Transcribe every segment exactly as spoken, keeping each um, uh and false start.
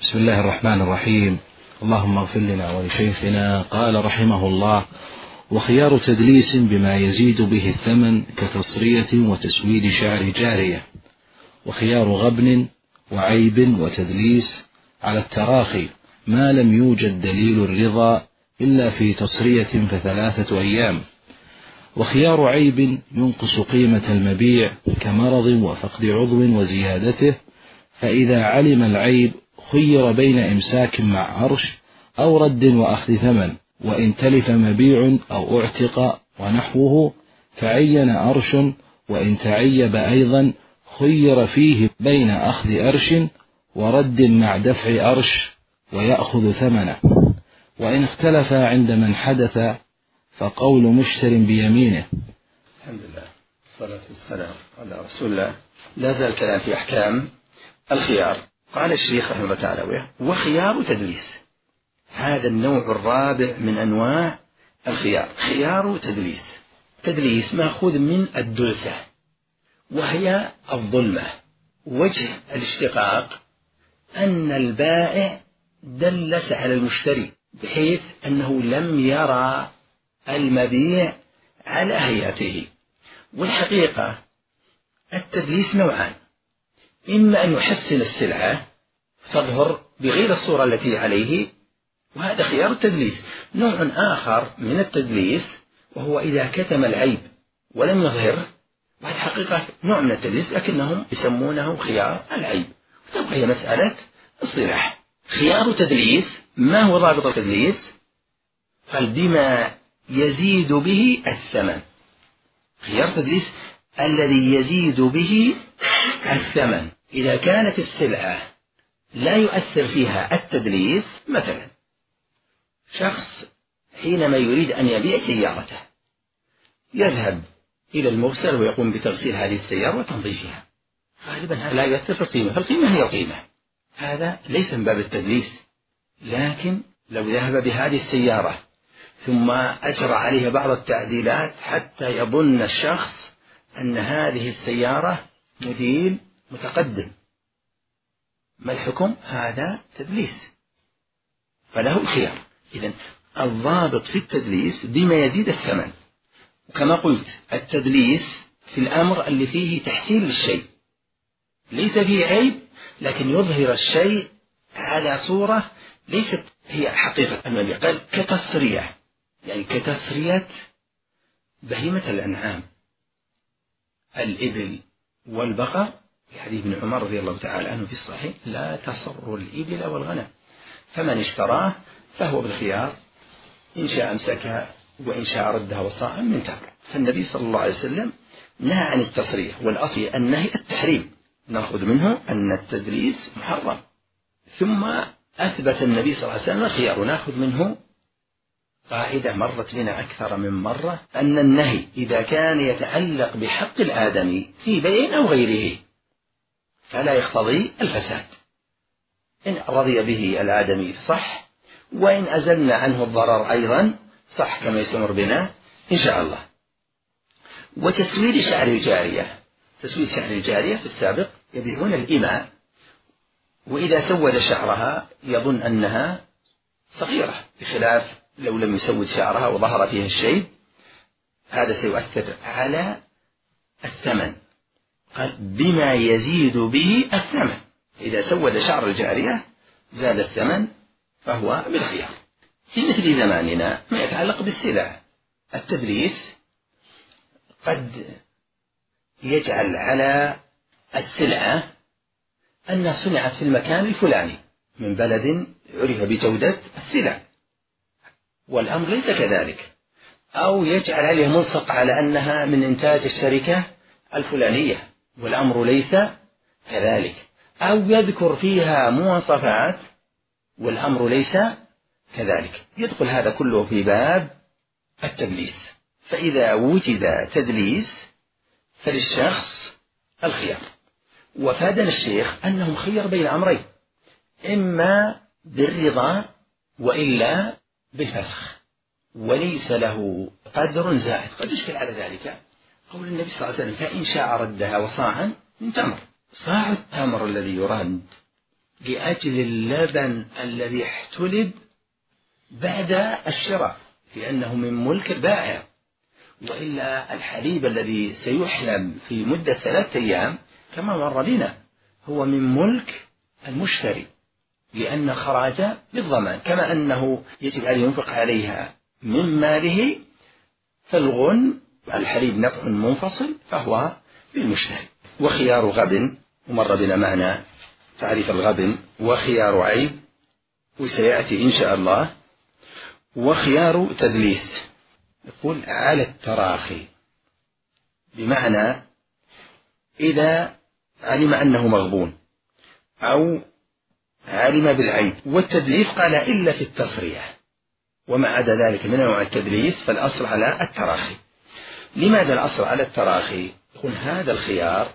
بسم الله الرحمن الرحيم. اللهم اغفر لنا ولشيخنا. قال رحمه الله: وخيار تدليس بما يزيد به الثمن كتصرية وتسويد شعر جارية، وخيار غبن وعيب وتدليس على التراخي ما لم يوجد دليل الرضا إلا في تصرية فثلاثة أيام، وخيار عيب ينقص قيمة المبيع كمرض وفقد عضو وزيادته، فإذا علم العيب خير بين إمساك مع عرش أو رد وأخذ ثمن، وإن تلف مبيع أو اعتق ونحوه فعين أرش، وإن تعيب أيضا خير فيه بين أخذ أرش ورد مع دفع أرش ويأخذ ثمنه، وإن اختلف عند من حدث فقول مشتر بيمينه. الحمد لله والصلاة والسلام على رسول الله. لا زال الكلام في أحكام الخيار. قال الشيخ رحمه الله تعالى: وخيار تدليس، هذا النوع الرابع من أنواع الخيار، خيار تدليس. تدليس مأخوذ من الدلسة وهي الظلمة. وجه الاشتقاق أن البائع دلس على المشتري بحيث أنه لم يرى المبيع على هيئته. والحقيقة التدليس نوعان: إما أن يحسن السلعة تظهر بغير الصورة التي عليه، وهذا خيار التدليس. نوع آخر من التدليس وهو إذا كتم العيب ولم يظهر، وهذا حقيقة نوع من التدليس لكنهم يسمونه خيار العيب، وتبقى هي مسألة اصطلاح. خيار تدليس ما هو ضابط التدليس؟ قال: بما يزيد به الثمن. خيار تدليس الذي يزيد به الثمن. إذا كانت السلعة لا يؤثر فيها التدليس، مثلا شخص حينما يريد أن يبيع سيارته يذهب إلى المغسل ويقوم بتغسيل هذه السيارة وتنظيفها، غالبا هذا لا يؤثر في القيمة، فالقيمة هي القيمة، هذا ليس من باب التدليس. لكن لو ذهب بهذه السيارة ثم أجرى عليها بعض التعديلات حتى يظن الشخص أن هذه السيارة موديل متقدم، ما الحكم؟ هذا تدليس، فله الخيار. إذن الضابط في التدليس بما يزيد الثمن. وكما قلت التدليس في الأمر اللي فيه تحسين للشيء، ليس فيه عيب لكن يظهر الشيء على صورة ليست هي حقيقة المبيع. قال كتصرية، يعني كتصرية بهيمة الأنعام، الإبل والبقر، في حديث ابن عمر رضي الله تعالى عنه في الصحيح: لا تصر الإبل والغنم، فمن اشتراه فهو بالخيار، إن شاء أمسكها وإن شاء ردها وصاعا من تمر. فالنبي صلى الله عليه وسلم نهى عن التصريح، والأصل النهي التحريم، نأخذ منه أن التدليس محرم. ثم أثبت النبي صلى الله عليه وسلم الخيار، نأخذ منه قاعدة مرت بنا أكثر من مرة، أن النهي إذا كان يتعلق بحق الآدمي في بيع أو غيره فلا يقتضي الفساد. إن رضي به الآدمي صح، وإن أزلنا عنه الضرر أيضا صح، كما يسمر بنا إن شاء الله. وتسويد شعر الجارية، تسويد شعر الجارية في السابق يبيعون الإماء، وإذا سود شعرها يظن أنها صغيرة، بخلاف لو لم يسود شعرها وظهر فيها الشيء، هذا سيؤثر على الثمن. قال: بما يزيد به الثمن، إذا سود شعر الجارية زاد الثمن فهو بالخيار. في مثل زماننا ما يتعلق بالسلع، التدليس قد يجعل على السلعة أنها صنعت في المكان الفلاني من بلد عرف بجودة السلع، والأمر ليس كذلك، أو يجعل عليه ملصق على أنها من إنتاج الشركة الفلانية والأمر ليس كذلك، أو يذكر فيها مواصفات والأمر ليس كذلك. يدخل هذا كله في باب التدليس. فإذا وجد تدليس فللشخص الخيار. وفادنا الشيخ أنه خير بين أمرين: إما بالرضا وإلا بالفسخ، وليس له قدر زائد. قد يشكل على ذلك قول النبي صلى الله عليه وسلم: فإن شاء ردها وصاعا من تمر. صاع التمر الذي يرد لأجل اللبن الذي احتلب بعد الشراء، لأنه من ملك البائع، وإلا الحليب الذي سيحلب في مدة ثلاثة أيام كما مر بنا هو من ملك المشتري، لأن خراج بالضمان، كما أنه يجب أن ينفق عليها من ماله، فالغن الحليب نفع منفصل فهو بالمشتري. وخيار غبن، ومر بنا معنى تعريف الغبن، وخيار عيب وسيأتي إن شاء الله، وخيار تدليس. يقول على التراخي، بمعنى إذا علم أنه مغبون أو علم بالعيب. والتدليس قال إلا في التصريح، وما عدا ذلك من نوع التدليس فالأصل على التراخي. لماذا الأصل على التراخي؟ يقول هذا الخيار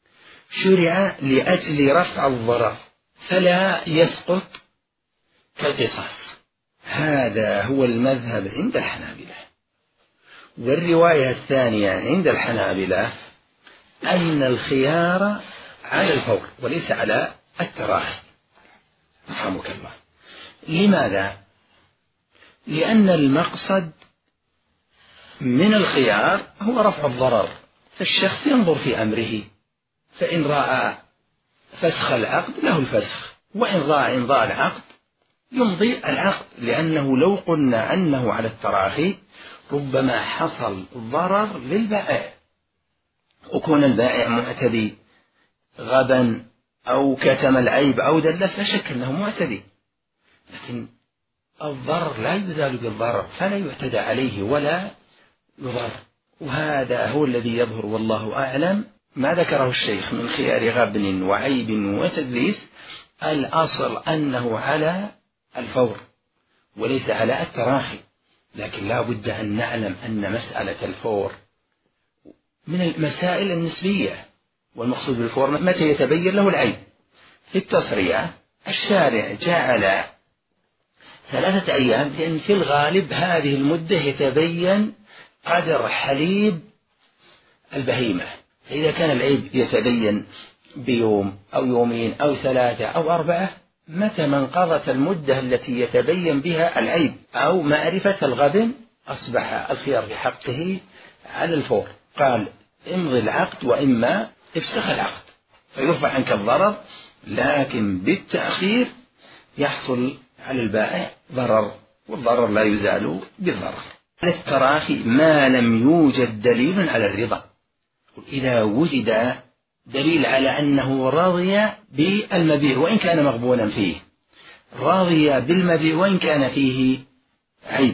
شرع لأجل رفع الضرر فلا يسقط كالقصاص. هذا هو المذهب عند الحنابلة. والرواية الثانية عند الحنابلة أن الخيار على الفور وليس على التراخي. رحمك الله. لماذا؟ لأن المقصد من الخيار هو رفع الضرر، فالشخص ينظر في أمره، فإن رأى فسخ العقد له الفسخ، وإن رأى إمضاء العقد يمضي العقد، لأنه لو قلنا أنه على التراخي ربما حصل ضرر للبائع، وكون البائع معتدي غبا أو كتم العيب أو دلس لا شك أنه معتدي، لكن الضرر لا يزال بالضرر فلا يعتدى عليه ولا يضر. وهذا هو الذي يظهر والله أعلم ما ذكره الشيخ من خيار غبن وعيب وتدليس. الأصل أنه على الفور وليس على التراخي، لكن لا بد أن نعلم أن مسألة الفور من المسائل النسبية، والمقصود بالفور متى يتبين له العيب. في التصرية الشارع جعل ثلاثة أيام، لأن في الغالب هذه المدة يتبين قدر حليب البهيمة، فإذا كان العيب يتبين بيوم أو يومين أو ثلاثة أو أربعة، متى ما انقضت المدة التي يتبين بها العيب أو معرفة الغبن أصبح الخيار بحقه على الفور. قال امضي العقد وإما افسخ العقد فيرفع عنك الضرر، لكن بالتأخير يحصل على البائع ضرر، والضرر لا يزال بالضرر. التراخي ما لم يوجد دليل على الرضا. إذا وجد دليل على أنه رضي بالمبيع وإن كان مغبونا فيه، رضي بالمبيع وإن كان فيه عيب،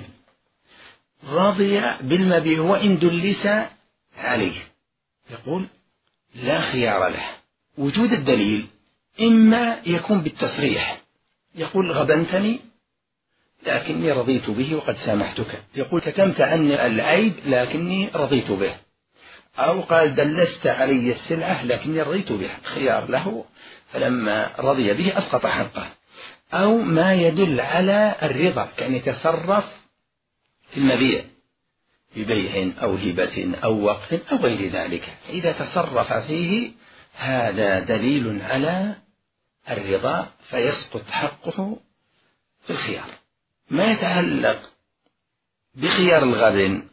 رضي بالمبيع وإن دلس عليه، يقول لا خيار له. وجود الدليل إما يكون بالتصريح، يقول غبنتني لكني رضيت به وقد سامحتك، يقول كتمت عني العيب لكني رضيت به، أو قال دلست علي السلعة لكني رضيت بها، خيار له، فلما رضي به أسقط حقه. أو ما يدل على الرضا كأن يتصرف في المبيع ببيع أو هبة أو وقف أو غير ذلك، إذا تصرف فيه هذا دليل على الرضا فيسقط حقه في الخيار. ما يتعلق بخيار الغبن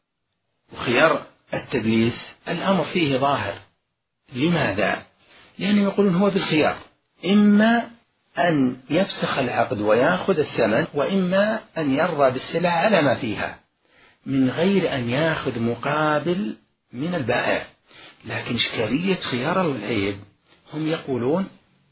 وخيار التدليس الأمر فيه ظاهر. لماذا؟ لأنه يقولون هو بالخيار، إما أن يفسخ العقد ويأخذ الثمن، وإما أن يرضى بالسلع على ما فيها من غير أن يأخذ مقابل من البائع. لكن إشكالية خيار العيب هم يقولون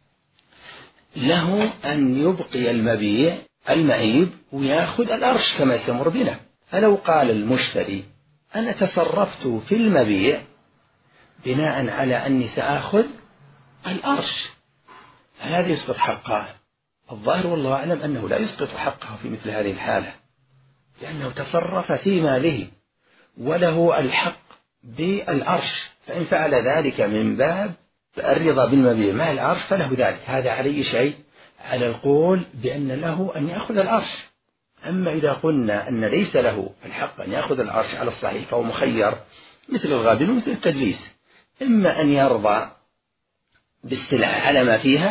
له أن يبقي المبيع المعيب ويأخذ الأرش كما يسمر بنا. فلو قال المشتري أنا تصرفت في المبيع بناء على أني سأخذ الأرش، هذا يسقط حقه. الظاهر والله أعلم أنه لا يسقط حقه في مثل هذه الحالة، لأنه تصرف في ماله وله الحق بالأرش، فإن فعل ذلك من باب الرضا بالمبيع مع الأرش فله ذلك. هذا عليه شيء على القول بأن له أن يأخذ الأرش. أما إذا قلنا أن ليس له الحق أن يأخذ العرش على الصحيح فهو مخير مثل الغابن ومثل التدليس، إما أن يرضى بالسلعة على ما فيها،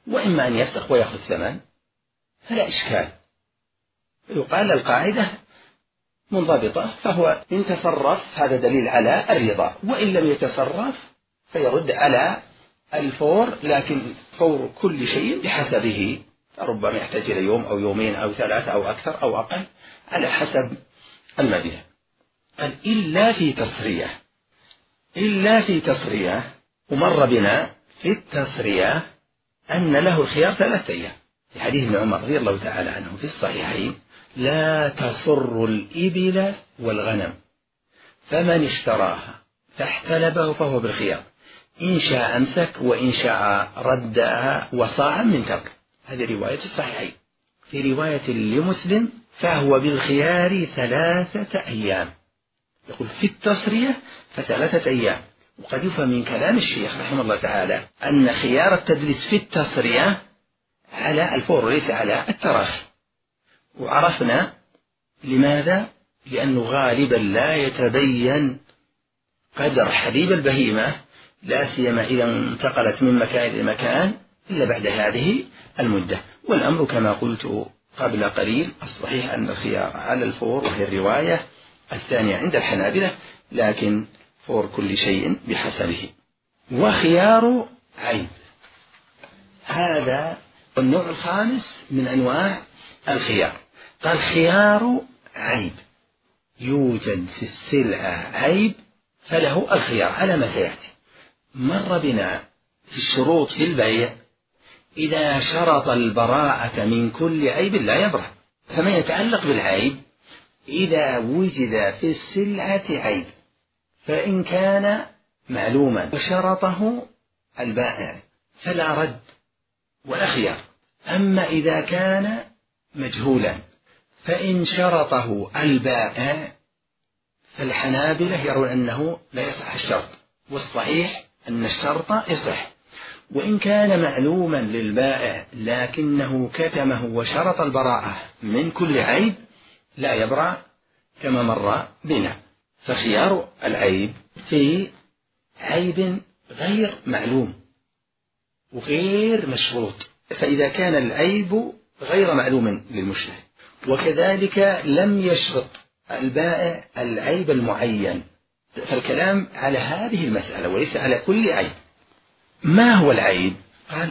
وإما أن يفسخ ويأخذ ثمن فلا إشكال. يقال القاعدة منضبطة، فهو إن تصرف هذا دليل على الرضا، وإن لم يتصرف فيرد على الفور، لكن فور كل شيء بحسبه، ربما يحتاج إلى يوم أو يومين أو ثلاثة أو أكثر أو أقل على حسب المبيع. قال إلا في تصرية، إلا في تصرية، ومر بنا في التصرية أن له الخيار ثلاثة أيام، في حديث ابن عمر رضي الله تعالى عنه في الصحيحين: لا تصر الإبل والغنم، فمن اشتراها فاحتلبه فهو بالخيار، إن شاء أمسك وإن شاء ردها وصاعا من تمر. هذه رواية الصحيحين. في رواية لمسلم: فهو بالخيار ثلاثة أيام. يقول في التصرية فثلاثة أيام. وقد يفهم من كلام الشيخ رحمه الله تعالى أن خيار التدليس في التصرية على الفور وليس على التراخي. وعرفنا لماذا؟ لأنه غالبا لا يتبين قدر حليب البهيمة، لا سيما إذا انتقلت من مكان إلى مكان، إلا بعد هذه المدة. والأمر كما قلت قبل قليل الصحيح أن الخيار على الفور، وهي الرواية الثانية عند الحنابلة، لكن فور كل شيء بحسبه. وخيار عيب، هذا النوع الخامس من أنواع الخيار. قال خيار عيب: يوجد في السلعة عيب فله الخيار على ما سيأتي. مر بنا في الشروط في البيع: إذا شرط البراءة من كل عيب لا يبرأ. فما يتعلق بالعيب: إذا وجد في السلعة عيب فإن كان معلوما وشرطه البائع فلا رد ولا خيار. أما إذا كان مجهولا فإن شرطه البائع فالحنابلة يرون أنه لا يصح الشرط، والصحيح أن الشرط يصح. وإن كان معلوما للبائع لكنه كتمه وشرط البراءة من كل عيب لا يبرأ كما مر بنا. فخيار العيب في عيب غير معلوم وغير مشروط، فإذا كان العيب غير معلوم للمشتري، وكذلك لم يشرط البائع العيب المعين، فالكلام على هذه المسألة وليس على كل عيب. ما هو العيب؟ قال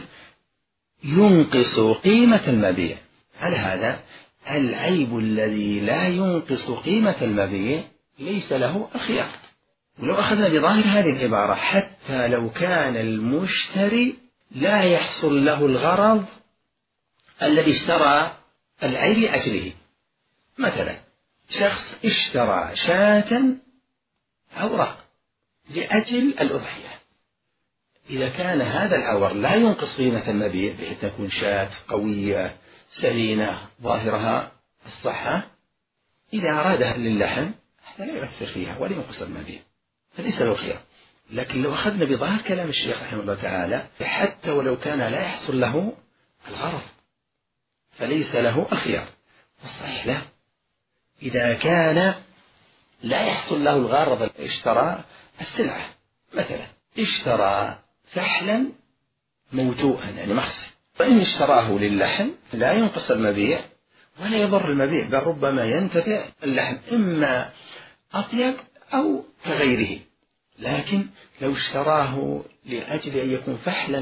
ينقص قيمة المبيع. على هذا العيب الذي لا ينقص قيمة المبيع ليس له الخيار. ولو أخذنا بظاهر هذه العبارة: حتى لو كان المشتري لا يحصل له الغرض الذي اشترى العيب لأجله. مثلا شخص اشترى شاة عورة لأجل الأضحية، إذا كان هذا العور لا ينقص قيمة المبيع بحيث تكون شاة قوية سمينة ظاهرها الصحة، إذا أرادها للحم هذا لا يؤثر فيها ولا ينقص المبيع، فليس له خيار. لكن لو أخذنا بظاهر كلام الشيخ رحمه الله تعالى: حتى ولو كان لا يحصل له الغرض فليس له الخيار. والصحيح له، إذا كان لا يحصل له الغرض، اشترى السلعة، مثلا اشترى فحلا موتوءا يعني مخصي، فإن اشتراه للحم لا ينقص المبيع ولا يضر المبيع، بل ربما ينتفع اللحم إما أطيب أو كغيره. لكن لو اشتراه لأجل أن يكون فحلا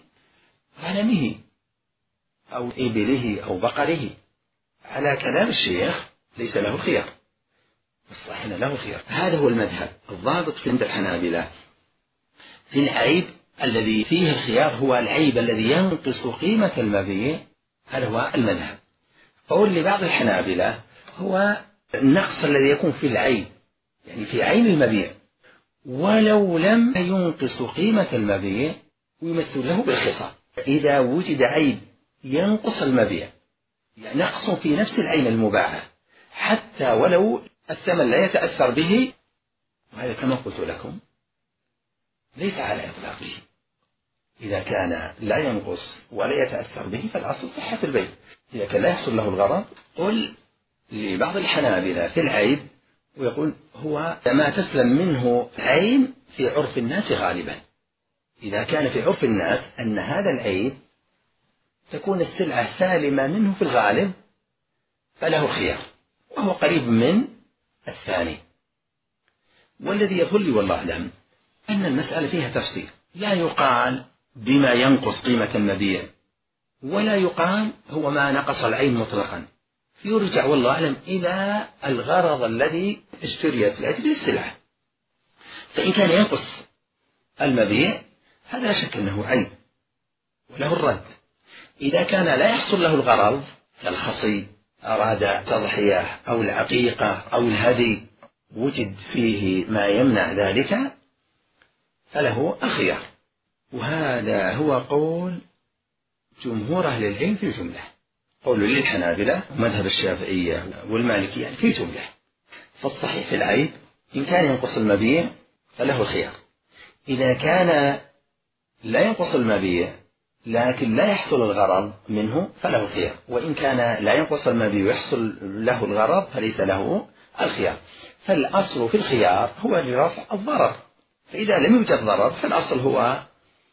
لغنمه أو إبله أو بقره، على كلام الشيخ ليس له خيار، والصحيح له خيار. هذا هو المذهب الضابط عند الحنابلة في العيب الذي فيه الخيار، هو العيب الذي ينقص قيمة المبيع، هذا هو المذهب. قول لبعض الحنابلة هو النقص الذي يكون في العيب، يعني في عين المبيع، ولو لم ينقص قيمة المبيع ويمثل له بالخصام. إذا وجد عيب ينقص المبيع، يعني نقص في نفس العين المباعة حتى ولو الثمن لا يتأثر به، وهذا كما قلت لكم ليس على إطلاقه. إذا كان لا ينقص ولا يتأثر به فالأصل صحة البيع. إذا كان لا يحصل له الغرض، قل لبعض الحنابلة في العيب ويقول هو ما تسلم منه عين في عرف الناس غالبا. إذا كان في عرف الناس أن هذا العيب تكون السلعة سالمة منه في الغالب فله الخيار، وهو قريب من الثاني. والذي يظهر لي والله أعلم أن المسألة فيها تفصيل، لا يقال بما ينقص قيمة المبيع، ولا يقال هو ما نقص العين مطلقا، يرجع والله أعلم إلى الغرض الذي اشتريت لأجل السلعة. فإن كان ينقص المبيع هذا لا شك أنه عيب وله الرد. إذا كان لا يحصل له الغرض كالخصي، أراد تضحية أو العقيقة أو الهدي، وجد فيه ما يمنع ذلك فله الخيار. وهذا هو قول جمهور أهل العلم في الجملة، قول للحنابلة ومذهب الشافعية والمالكية في الجملة. فالصحيح في العيب إن كان ينقص المبيع فله الخيار، إذا كان لا ينقص المبيع لكن لا يحصل الغرض منه فله الخيار، وإن كان لا ينقص المبيع ويحصل له الغرض فليس له الخيار. فالأصل في الخيار هو لرفع الضرر، فإذا لم يوجد ضرر فالأصل هو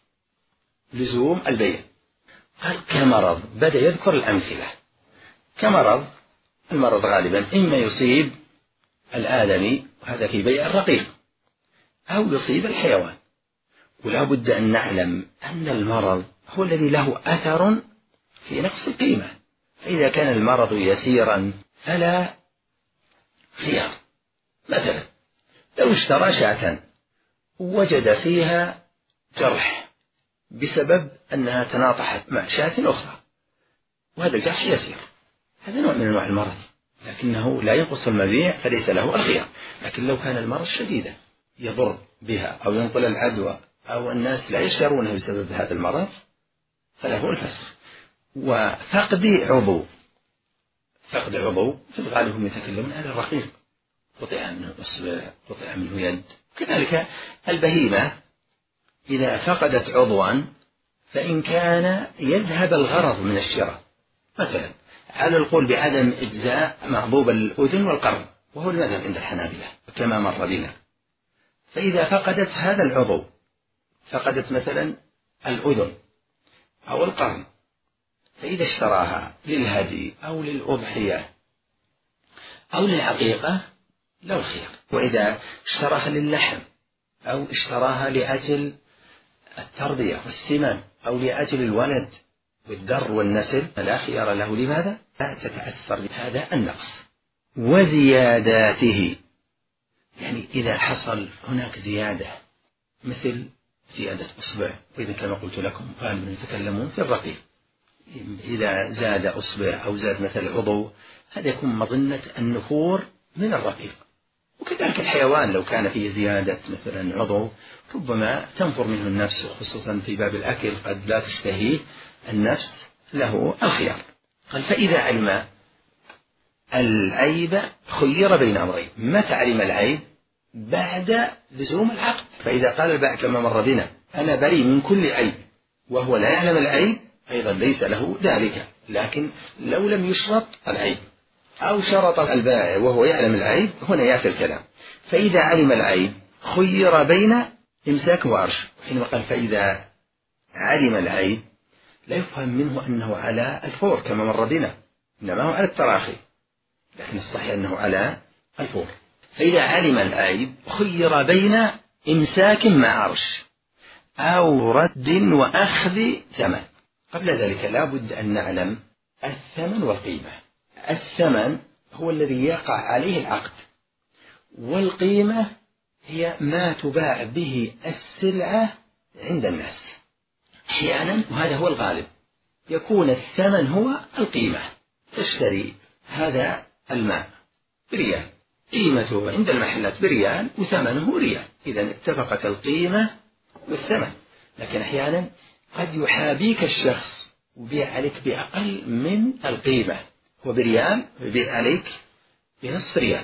لزوم البيع. قال كمرض، بدأ يذكر الأمثلة. كمرض، المرض غالبا إما يصيب الآدمي وهذا في بيع الرقيق، أو يصيب الحيوان، ولا بد أن نعلم أن المرض هو الذي له أثر في نقص القيمة. فإذا كان المرض يسيرا فلا خيار. مثلا لو اشترى شاة وجد فيها جرح بسبب أنها تناطحت مع شاة أخرى، وهذا الجرح يسير، هذا نوع من أنواع المرض لكنه لا ينقص المبيع فليس له الخيار. لكن لو كان المرض شديدا يضر بها أو ينقل العدوى أو الناس لا يشترونه بسبب هذا المرض فله الفسخ. وفقد عضو، فقد عضو في الغالب هم يتكلمون عن الرقيق، قطع منه أصبع، قطع منه يد. كذلك البهيمة إذا فقدت عضوا فإن كان يذهب الغرض من الشراء، مثلا على القول بعدم إجزاء معضوب الأذن والقرن، وهو المذهب عند الحنابلة كما مر بنا. فإذا فقدت هذا العضو، فقدت مثلا الأذن أو القرن، فإذا اشتراها للهدي أو للأضحية أو للعقيقة له الخيار. وإذا اشتراها للحم أو اشتراها لأجل التربية والسمن أو لأجل الولد والدر والنسل فلا خيار له. لماذا؟ لا تتأثر بهذا النقص. وزياداته، يعني إذا حصل هناك زيادة مثل زيادة أصبع، وإذا كما قلت لكم غالبا يتكلمون في الرقيق، إذا زاد أصبع أو زاد مثل عضو هذا يكون مظنة النفور من الرقيق. وكذلك الحيوان لو كان فيه زيادة مثلا عضو ربما تنفر منه النفس، خصوصا في باب الأكل قد لا تشتهيه النفس، له الخيار. قال فإذا علم العيب خير بين أمرين. متى علم العيب؟ بعد لزوم العقد. فإذا قال البائع كما مر بنا أنا بريء من كل عيب وهو لا يعلم العيب أيضا ليس له ذلك. لكن لو لم يشرط العيب أو شرط البائع وهو يعلم العيب هنا يأتي الكلام. فإذا علم العيب خير بين إمساك وعرش. حينما قال فإذا علم العيب لا يفهم منه أنه على الفور كما مر بنا، إنما هو على التراخي، لكن الصحيح أنه على الفور. فإذا علم العيب خير بين إمساك مع عرش أو رد وأخذ ثمن. قبل ذلك لا بد أن نعلم الثمن والقيمة. الثمن هو الذي يقع عليه العقد، والقيمة هي ما تباع به السلعة عند الناس. أحيانا وهذا هو الغالب يكون الثمن هو القيمة. تشتري هذا الماء بريال، قيمته عند المحلات بريال وثمنه ريال، إذا اتفقت القيمة والثمن. لكن أحيانا قد يحابيك الشخص وبيع عليك بأقل من القيمة، وبريال ويبيع عليك بنصف ريال،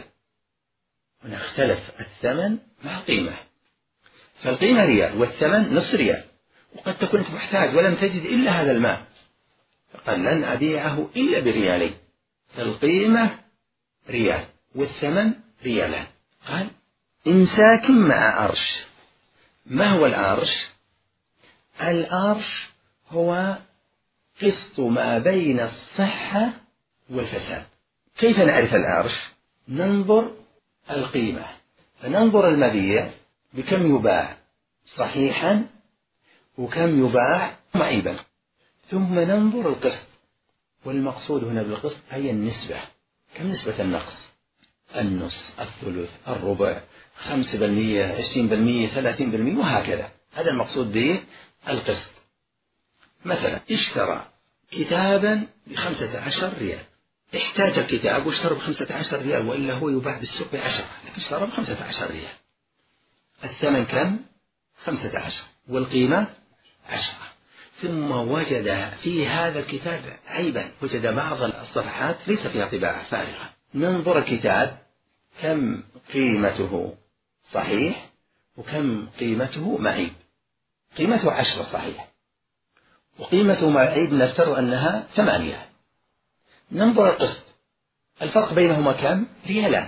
ونختلف الثمن مع القيمة. فالقيمة ريال والثمن نصف ريال، وقد تكون أنت محتاج ولم تجد إلا هذا الماء، فقال لن أبيعه إلا بريالين، فالقيمة ريال والثمن ريالان. قال إمساك مع أرش. ما هو الأرش؟ الأرش هو قسط ما بين الصحة والفساد. كيف نعرف الأرش؟ ننظر القيمة، فننظر المبيع بكم يباع صحيحا وكم يباع معيبا، ثم ننظر القسط، والمقصود هنا بالقسط أي النسبة، كم نسبة النقص؟ النص، الثلث، الربع، خمسة بالمية، عشرين بالمية، ثلاثين بالمية، وهكذا. هذا المقصود به القسط. مثلا اشترى كتابا بخمسة عشر ريال، احتاج الكتاب واشترى بخمسة عشر ريال، وإلا هو يباع بالسوق بعشرة، لكن اشترى بخمسة عشر ريال. الثمن كم؟ خمسة عشر، والقيمة عشرة. ثم وجد في هذا الكتاب عيبا، وجد بعض الصفحات ليس فيها طباعة فارغة. ننظر الكتاب كم قيمته صحيح وكم قيمته معيب. قيمته عشرة صحيح وقيمته معيب نفترض أنها ثمانية. ننظر القسط، الفرق بينهما كم؟ ريالان.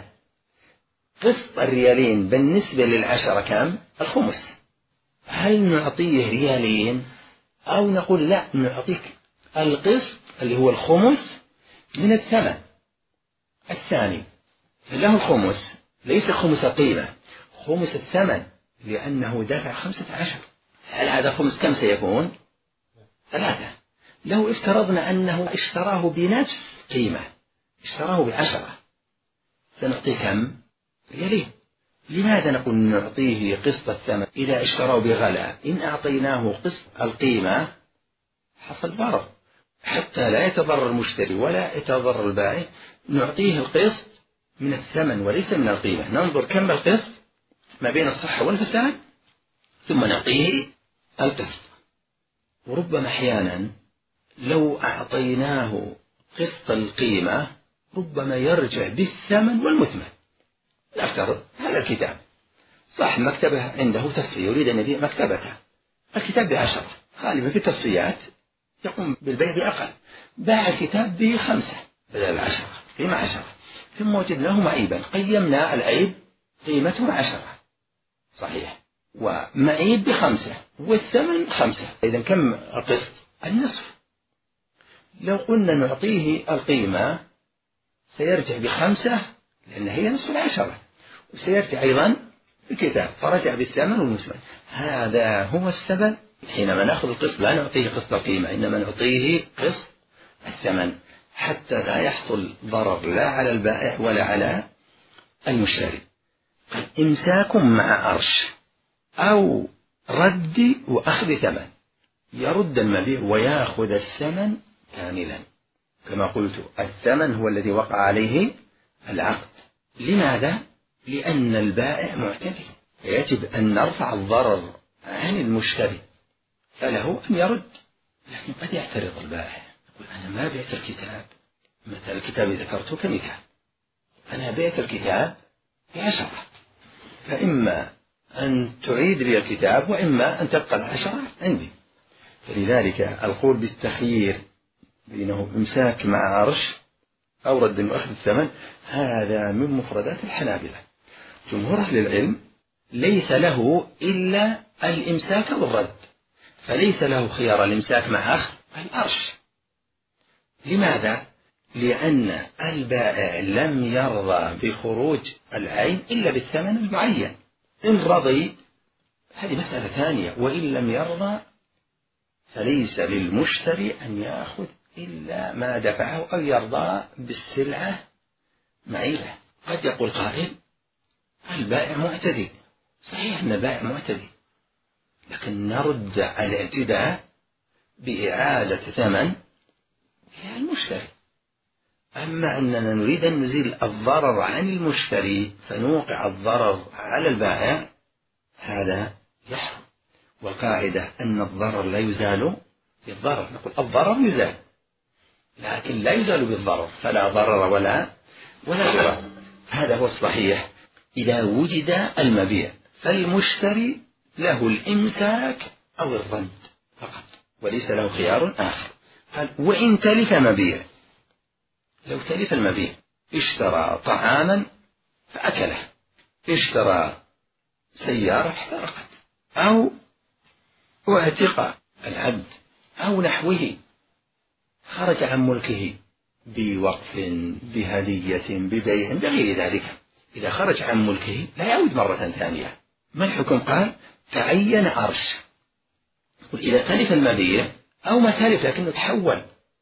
قسط الريالين بالنسبة للعشرة كم؟ الخمس. هل نعطيه ريالين أو نقول لا نعطيك القسط اللي هو الخمس من الثمن الثاني؟ له الخمس، ليس خمس القيمة، خمس الثمن، لأنه دفع خمسة عشر. هل هذا الخمس كم سيكون؟ ثلاثة. لو افترضنا أنه اشتراه بنفس قيمة، اشتراه بعشرة، سنعطيه كم؟ ريالين. لماذا نقول نعطيه قسط الثمن إذا اشتراه بغلاء؟ إن أعطيناه قسط القيمة حصل ضرر، حتى لا يتضرر المشتري ولا يتضرر البائع، نعطيه القسط من الثمن وليس من القيمة. ننظر كم القسط ما بين الصحة والفساد ثم نعطيه القسط. وربما أحيانا لو أعطيناه قسط القيمة ربما يرجع بالثمن والمثمن. نفترض هذا الكتاب صح مكتبه عنده تصفية، يريد أن يبيع مكتبته، الكتاب بعشرة، غالبا في التصفيات يقوم بالبيع بأقل، باع الكتاب بخمسة بدل العشرة، قيمة عشرة، ثم وجدناه معيبا، قيمنا العيب قيمته عشرة صحيح ومعيب بخمسة والثمن خمسة، إذن كم القسط؟ النصف. لو قلنا نعطيه القيمة سيرجع بخمسة لأن هي نصف العشرة، وسيرجع أيضا الكتاب فرجع بالثمن والمثمن. هذا هو السبب حينما نأخذ القسط لا نعطيه قسط القيمة، إنما نعطيه قسط الثمن حتى لا يحصل ضرر لا على البائع ولا على المشتري. إمساك مع أرش أو رد وأخذ ثمن، يرد المبيع ويأخذ الثمن كاملا. كما قلت الثمن هو الذي وقع عليه العقد. لماذا؟ لأن البائع معتدي، يجب أن نرفع الضرر عن المشتري، فله أن يرد. لكن قد يعترض البائع يقول أنا ما بعت الكتاب، مثل الكتاب ذكرته كمثال، أنا بعت الكتاب بعشرة، فإما أن تعيد لي الكتاب وإما أن تبقى العشرة عندي. فلذلك القول بالتخيير بينه إمساك مع عرش أو رد وأخذ الثمن هذا من مفردات الحنابلة. جمهور أهل العلم ليس له إلا الإمساك والرد، فليس له خيار الإمساك مع أخذ العرش. لماذا؟ لأن البائع لم يرضى بخروج العين إلا بالثمن المعين. إن رضي هذه مسألة ثانية، وإن لم يرضى فليس للمشتري أن يأخذ إلا ما دفعه أو يرضى بالسلعة معيبة. قد يقول قائل البائع معتدي، صحيح أن البائع معتدي، لكن نرد على الاعتداء بإعادة ثمن إلى المشتري. أما أننا نريد أن نزيل الضرر عن المشتري فنوقع الضرر على البائع هذا يحرم. والقاعدة أن الضرر لا يزال بالضرر، نقول الضرر يزال لكن لا يزال بالضرر، فلا ضرر ولا ولا ضرر. هذا هو الصحيح. إذا وجد المبيع فالمشتري له الإمساك أو الرد فقط وليس له خيار آخر. وإن تلف مبيع، لو تلف المبيع اشترى طعاما فأكله، اشترى سيارة احترقت، أو اعتق العبد أو نحوه، خرج عن ملكه بوقف بهدية ببيع بغير ذلك، إذا خرج عن ملكه لا يعود مرة ثانية. ما الحكم؟ قال تعين عرش. إذا تلف المبيع أو ما تلف لكنه تحول،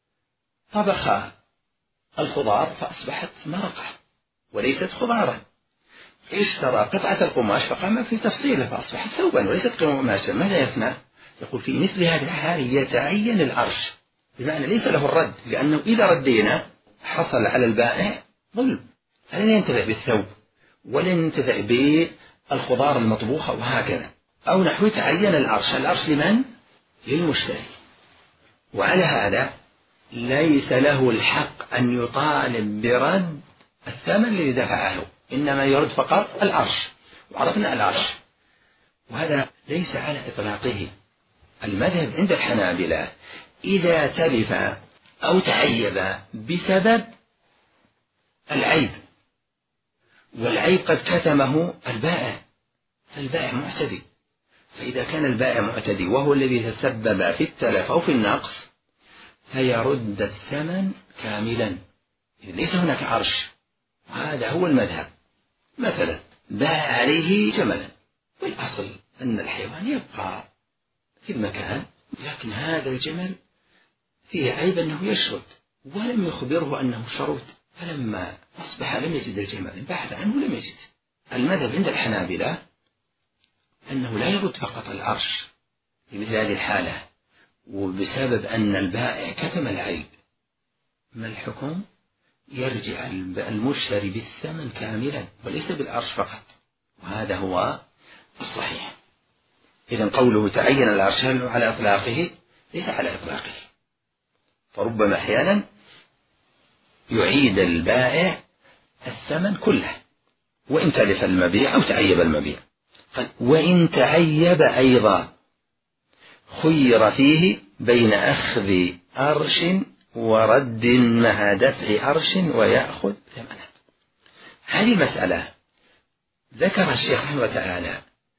طبخ الخضار فأصبحت مرقة وليست خضارا، اشترى قطعة القماش فقام في تفصيله فأصبحت ثوبا وليست قماشا، ماذا يصنع؟ يقول في مثل هذه الحال يتعين العرش، بمعنى ليس له الرد، لأنه إذا ردينا حصل على البائع ظلم، فلن ينتفع بالثوب ولن ينتفع بالخضار المطبوخة وهكذا. أو نحو تعين العرش، العرش لمن؟ للمشتري. وعلى هذا ليس له الحق أن يطالب برد الثمن الذي دفعه، إنما يرد فقط العرش، وعرفنا العرش، وهذا ليس على إطلاقه. المذهب عند الحنابلة إذا تلف أو تعيب بسبب العيب، والعيب قد كتمه البائع، فالبائع معتدي، فإذا كان البائع معتدي وهو الذي تسبب في التلف أو في النقص فيرد الثمن كاملا، ليس هناك عرش. وهذا هو المذهب. مثلا باع عليه جملا، والأصل أن الحيوان يبقى في المكان، لكن هذا الجمل فيه عيب أنه يشرد ولم يخبره أنه شرد، فلما أصبح لم يجد الجمل بحث عنه لم يجد. المذهب عند الحنابلة أنه لا يرد فقط العرش في مثل هذه الحالة وبسبب أن البائع كتم العيب. ما الحكم؟ يرجع المشتري بالثمن كاملا وليس بالعرش فقط، وهذا هو الصحيح. إذن قوله تعين العرش على إطلاقه ليس على إطلاقه، فربما أحيانا يعيد البائع الثمن كله وإن تلف المبيع أو تعيب المبيع. وإن تعيب أيضا خير فيه بين أخذ عرش ورد مع دفع عرش ويأخذ ثمنه. هذه مسألة ذكر الشيخ رحمه الله تعالى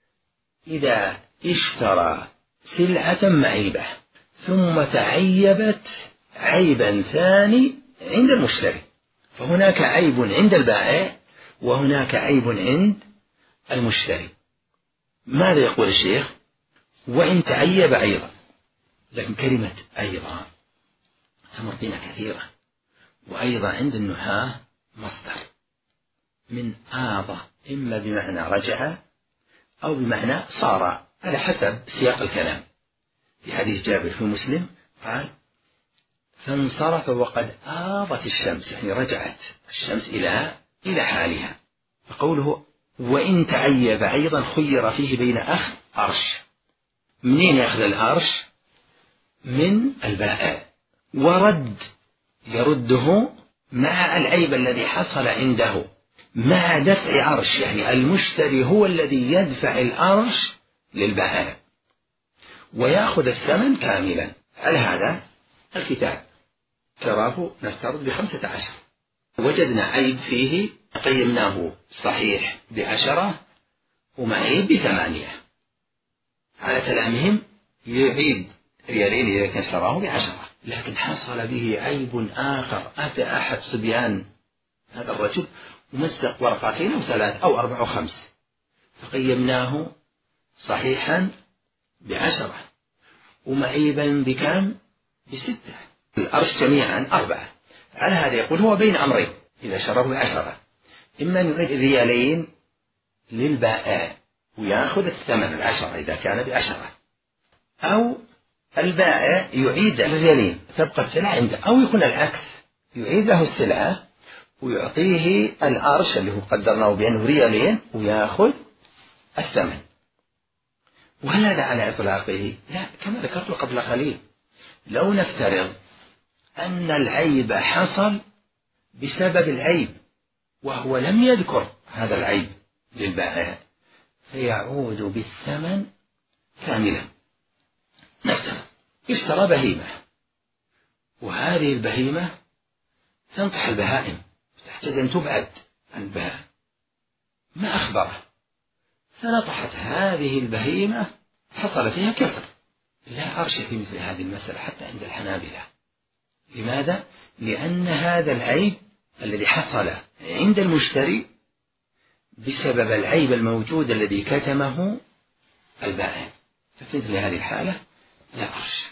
إذا اشترى سلعة معيبة ثم تعيبت عيبا ثاني عند المشتري، فهناك عيب عند البائع وهناك عيب عند المشتري. ماذا يقول الشيخ؟ وإن تعيب أيضا، لكن كلمة أيضا تمر بنا كثيرا، وأيضا عند النحاة مصدر من آضة، إما بمعنى رجع أو بمعنى صار، على حسب سياق الكلام. في حديث جابر في مسلم قال فانصرف وقد آضت الشمس، يعني رجعت الشمس إلى إلى حالها. فقوله وإن تعيب أيضا خير فيه بين أخذ عرش، منين يأخذ العرش؟ من البائع، ورد يرده مع العيب الذي حصل عنده مع دفع عرش، يعني المشتري هو الذي يدفع العرش للبائع ويأخذ الثمن كاملا. على هذا الكتاب تراه نفترض بخمسة عشر، وجدنا عيب فيه قيمناه صحيح بعشرة ومعيب بثمانية، على كلامهم يعيد ريالين إذا كان شراه بعشرة، لكن حصل به عيب آخر. أتى أحد صبيان هذا الرجل ومزق ورقتين أو ثلاث أو أربع أو خمس، فقيمناه صحيحا بعشرة ومعيبا بكام؟ بستة، الأرش جميعا أربعة. على هذا يقول هو بين أمرين إذا شراه بعشرة، إما أن يعيد ريالين للبائع ويأخذ الثمن العشرة إذا كان بعشرة، أو البائع يعيد الريالين تبقى السلعة عنده، أو يكون العكس يعيد له السلعة ويعطيه الأرش اللي هو قدرناه بأنه ريالين ويأخذ الثمن. وهل هذا على إطلاقه؟ لا، كما ذكرت قبل قليل، لو نفترض أن العيب حصل بسبب العيب وهو لم يذكر هذا العيب للبائع فيعود بالثمن كاملا. نفترض اشترى بهيمة، وهذه البهيمة تنطح البهائم تحتاج أن تبعد عن البهائم، ما أخبره، فنطحت هذه البهيمة حصل فيها كسر. لا عرش في مثل هذه المسألة حتى عند الحنابلة، لماذا؟ لأن هذا العيب الذي حصل عند المشتري بسبب العيب الموجود الذي كتمه البائع، ففي مثل هذه الحالة لا عرش.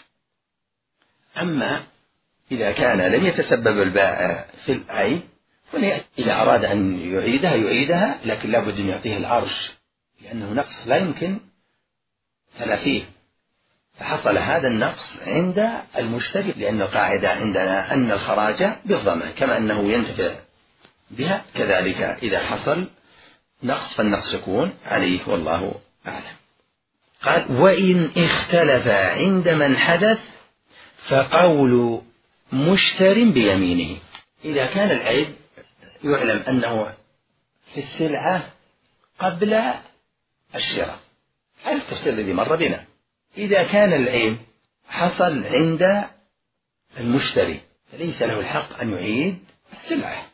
أما إذا كان لم يتسبب البائع في العيب إذا أراد أن يعيدها يعيدها، لكن لا بد أن يعطيه العرش لأنه نقص لا يمكن تلافيه، فحصل هذا النقص عند المشتري، لأن القاعدة عندنا أن الخراج بالضمان كما أنه ينتفع بها، كذلك إذا حصل نقص فالنقص يكون عليه والله أعلم. قال وإن اختلف عند من حدث فقول مشتر بيمينه. إذا كان العيب يعلم أنه في السلعة قبل الشراء، هذا التفسير الذي مر بنا. إذا كان العيب حصل عند المشتري فليس له الحق أن يعيد السلعة.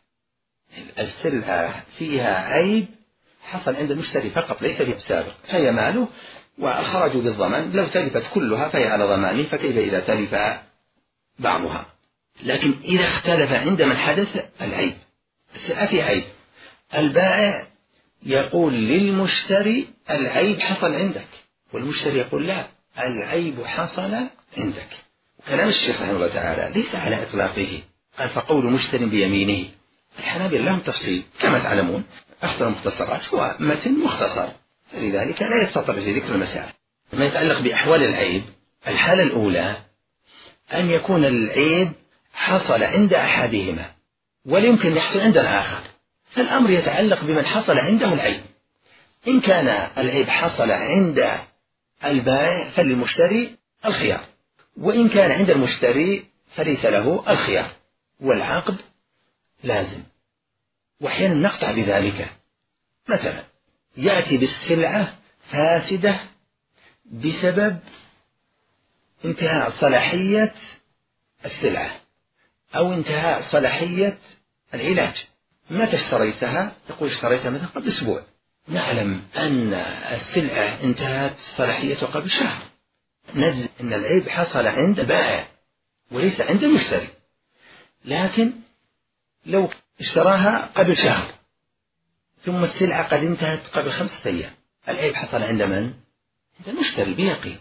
السلعة فيها عيب حصل عند المشتري فقط ليس فيه سابق، فهي ماله والخراج بالضمان، لو تلفت كلها فهي على ضمانه، فكيف إذا تلف بعضها؟ لكن إذا اختلف عند من حدث العيب، السلعة في عيب، البائع يقول للمشتري العيب حصل عندك، والمشتري يقول لا العيب حصل عندك. وكلام الشيخ رحمه الله تعالى ليس على إطلاقه، قال فقول مشتر بيمينه. الحنابلة لهم تفصيل كما تعلمون، أخطر المختصرات هو متن مختصر، فلذلك لا يستطرد في ذكر المسائل. ما يتعلق بأحوال العيب، الحالة الأولى أن يكون العيب حصل عند أحدهما ولا يمكن يحصل عند الآخر، فالأمر يتعلق بمن حصل عنده العيب. إن كان العيب حصل عند البائع فللمشتري الخيار، وإن كان عند المشتري فليس له الخيار، والعقد لازم. وأحيانا نقطع بذلك، مثلا يأتي بالسلعة فاسدة بسبب انتهاء صلاحية السلعة أو انتهاء صلاحية العلاج. متى اشتريتها؟ يقول اشتريتها مثلا قبل أسبوع، نعلم أن السلعة انتهت صلاحيتها قبل شهر، نجد أن العيب حصل عند البائع وليس عند المشتري. لكن لو اشتراها قبل شهر ثم السلعة قد انتهت قبل خمسة أيام، العيب حصل عند من؟ عند المشتري بيقين.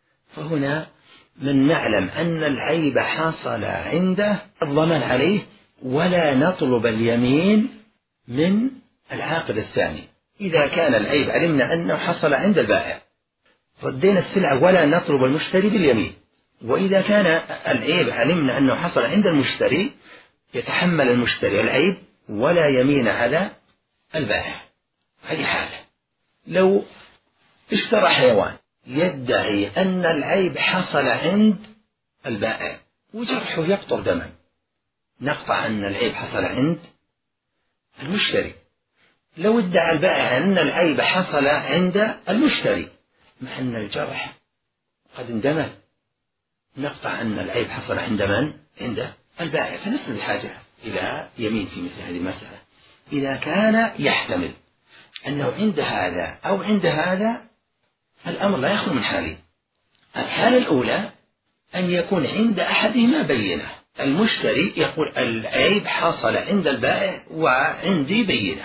فهنا من نعلم أن العيب حصل عنده الضمان عليه، ولا نطلب اليمين من العاقد الثاني. إذا كان العيب علمنا أنه حصل عند البائع ردينا السلعة ولا نطلب المشتري باليمين. وإذا كان العيب علمنا أنه حصل عند المشتري يتحمل المشتري العيب ولا يمين على البائع. هذه حالة. لو اشترى حيوان يدعي أن العيب حصل عند البائع وجرحه يقطر دما، نقطع أن العيب حصل عند المشتري. لو ادعى البائع أن العيب حصل عند المشتري مع أن الجرح قد اندمل، نقطع أن العيب حصل عند من؟ عند البائع. فنسأل الحاجة إلى يمين في مثل هذه المسألة. إذا كان يحتمل أنه عند هذا أو عند هذا الأمر لا يخلو من حالين. الحالة الأولى أن يكون عند أحدهما بينة، المشتري يقول العيب حصل عند البائع وعندي بينة،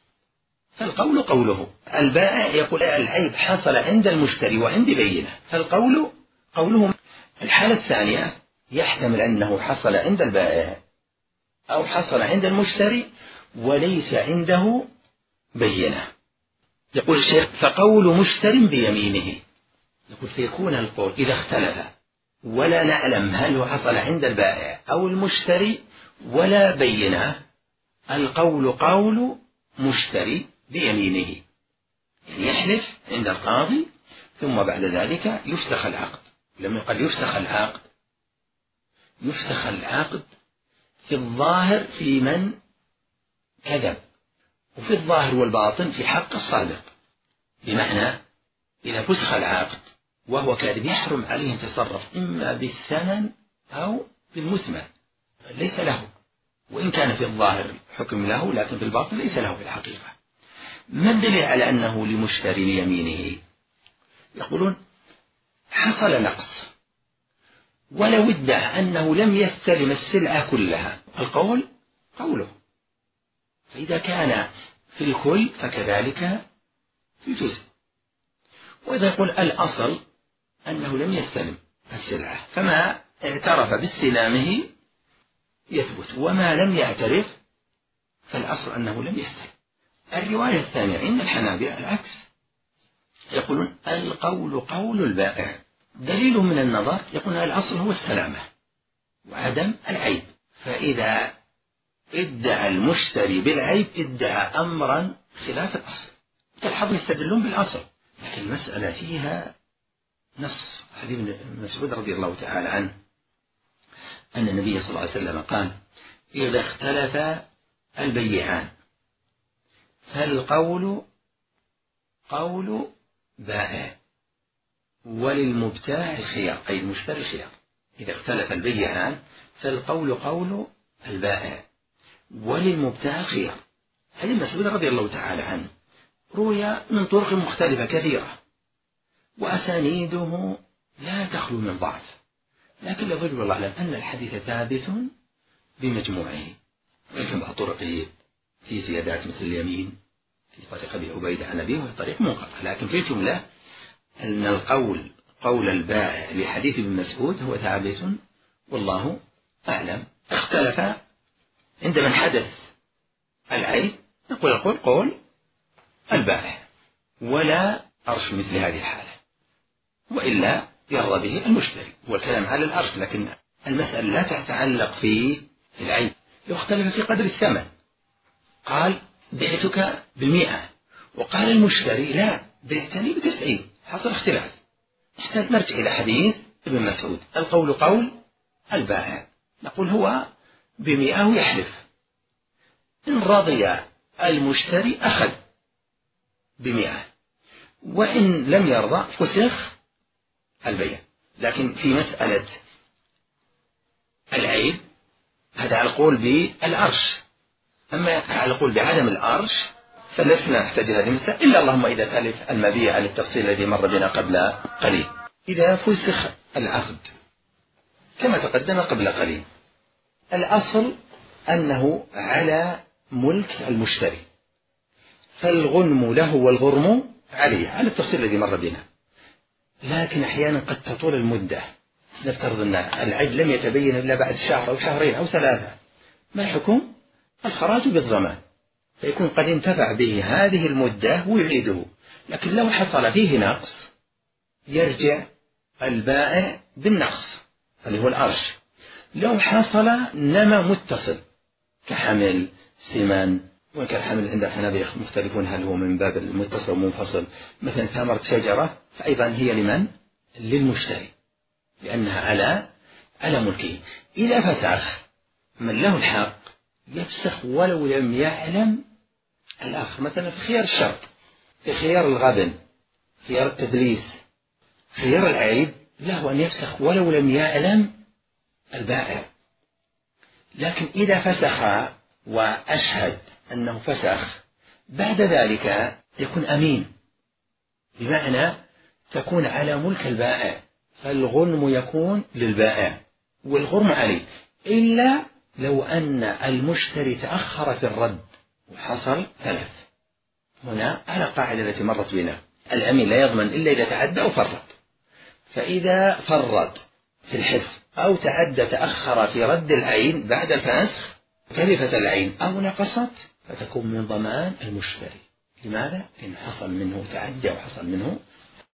فالقول قوله. البائع يقول العيب حصل عند المشتري وعندي بينة، فالقول قوله. الحالة الثانية يحتمل أنه حصل عند البائع أو حصل عند المشتري وليس عنده بينة. يقول الشيخ فقول مشتر بيمينه، يقول فيكون القول إذا اختلف ولا نعلم هل هو حصل عند البائع أو المشتري ولا بينة، القول قول مشتري بيمينه، يعني يحلف عند القاضي ثم بعد ذلك يفسخ العقد. لما يقال يفسخ العقد، يفسخ العقد في الظاهر في من كذب، وفي الظاهر والباطن في حق الصادق. بمعنى إذا فسخ العقد وهو كاذب يحرم عليه أن يتصرف إما بالثمن أو بالمثمن، ليس له، وإن كان في الظاهر حكم له لكن في الباطن ليس له في الحقيقة. ما الدليل على أنه لمشتري بيمينه؟ يقولون حصل نقص ولو ادعى أنه لم يستلم السلعة كلها، القول قوله. فإذا كان في الكل فكذلك في جزء. وإذا يقول الأصل أنه لم يستلم السلعة، فما اعترف باستلامه يثبت، وما لم يعترف فالأصل أنه لم يستلم. الرواية الثانية عند الحنابلة العكس، يقولون القول قول البائع، دليل من النظر يقولون الأصل هو السلامة وعدم العيب. فإذا ادعى المشتري بالعيب ادعى أمرا خلاف الأصل. تلحظ يستدلون بالأصل، لكن المسألة فيها نص حديث ابن مسعود رضي الله تعالى عنه أن النبي صلى الله عليه وسلم قال: إذا اختلف البيعان فالقول قول بائع وللمبتاع الخيار، أي المشتري الخيار. إذا اختلف البيعان فالقول قول البائع وللمبتاع الخيار. حديث مسعود رضي الله تعالى عنه روي من طرق مختلفة كثيرة، وأسانيده لا تخلو من ضعف، لكن الرجل والله أعلم أن الحديث ثابت بمجموعه. ولكن بعض طرقه في زيادات مثل اليمين في طريق أبي عبيدة عن أبيه وهي طريق منقطع، لكن في الجملة أن القول قول البائع لحديث ابن مسعود هو ثابت والله أعلم. اختلف عند من حدث العيب نقول القول قول البائع ولا أرش مثل هذه الحالة، وإلا يرضى به المشتري. والكلام على الأرش، لكن المسألة لا تتعلق في العيب. لو اختلف في قدر الثمن، قال بعتك بالمئة وقال المشتري لا بعتني بتسعين، حصل اختلاف. نحتاج نرجع إلى حديث ابن مسعود القول قول البائع، نقول هو بمئة ويحلف، إن رضي المشتري أخذ بمئة، وإن لم يرضى فسخ البيع. لكن في مسألة العيب هذا على القول بالأرش، أما على القول بعدم الأرش فلسنا نحتاج هذه المسألة إلا اللهم إذا تألف المبيع على التفصيل الذي مر بنا قبل قليل. إذا فسخ العقد كما تقدم قبل قليل، الأصل أنه على ملك المشتري، فالغنم له والغرم عليه على التفصيل الذي مر بنا. لكن أحيانا قد تطول المدة، نفترض أن العيب لم يتبين إلا بعد شهر أو شهرين أو ثلاثة، ما الحكم؟ الخراج بالضمان، فيكون قد انتفع به هذه المدة ويعيده. لكن لو حصل فيه نقص يرجع البائع بالنقص اللي هو الأرش. لو حصل نما متصل كحمل سمان، وكان الحمل عند الحنابلة مختلفون هل هو من باب المتصل ومنفصل، مثلا ثمرة شجرة فأيضا هي لمن؟ للمشتري، لأنها على على ملكه. إذا فسخ من له الحق يفسخ ولو لم يعلم الآخر. مثلا في خيار الشرط، في خيار الغبن، خيار التدليس، خيار العيب، له أن يفسخ ولو لم يعلم البائع. لكن إذا فسخ وأشهد أنه فسخ بعد ذلك يكون أمين، بمعنى تكون على ملك البائع، فالغنم يكون للبائع والغرم عليه، إلا لو أن المشتري تأخر في الرد وحصل تلف. هنا على قاعدة التي مرت بنا، الأمين لا يضمن إلا إذا تعدى أو فرط. فإذا فرط في الحفظ أو تعدى تأخر في رد العين بعد الفسخ تلفت العين أو نقصت فتكون من ضمان المشتري. لماذا؟ لأن حصل منه تعدي أو حصل منه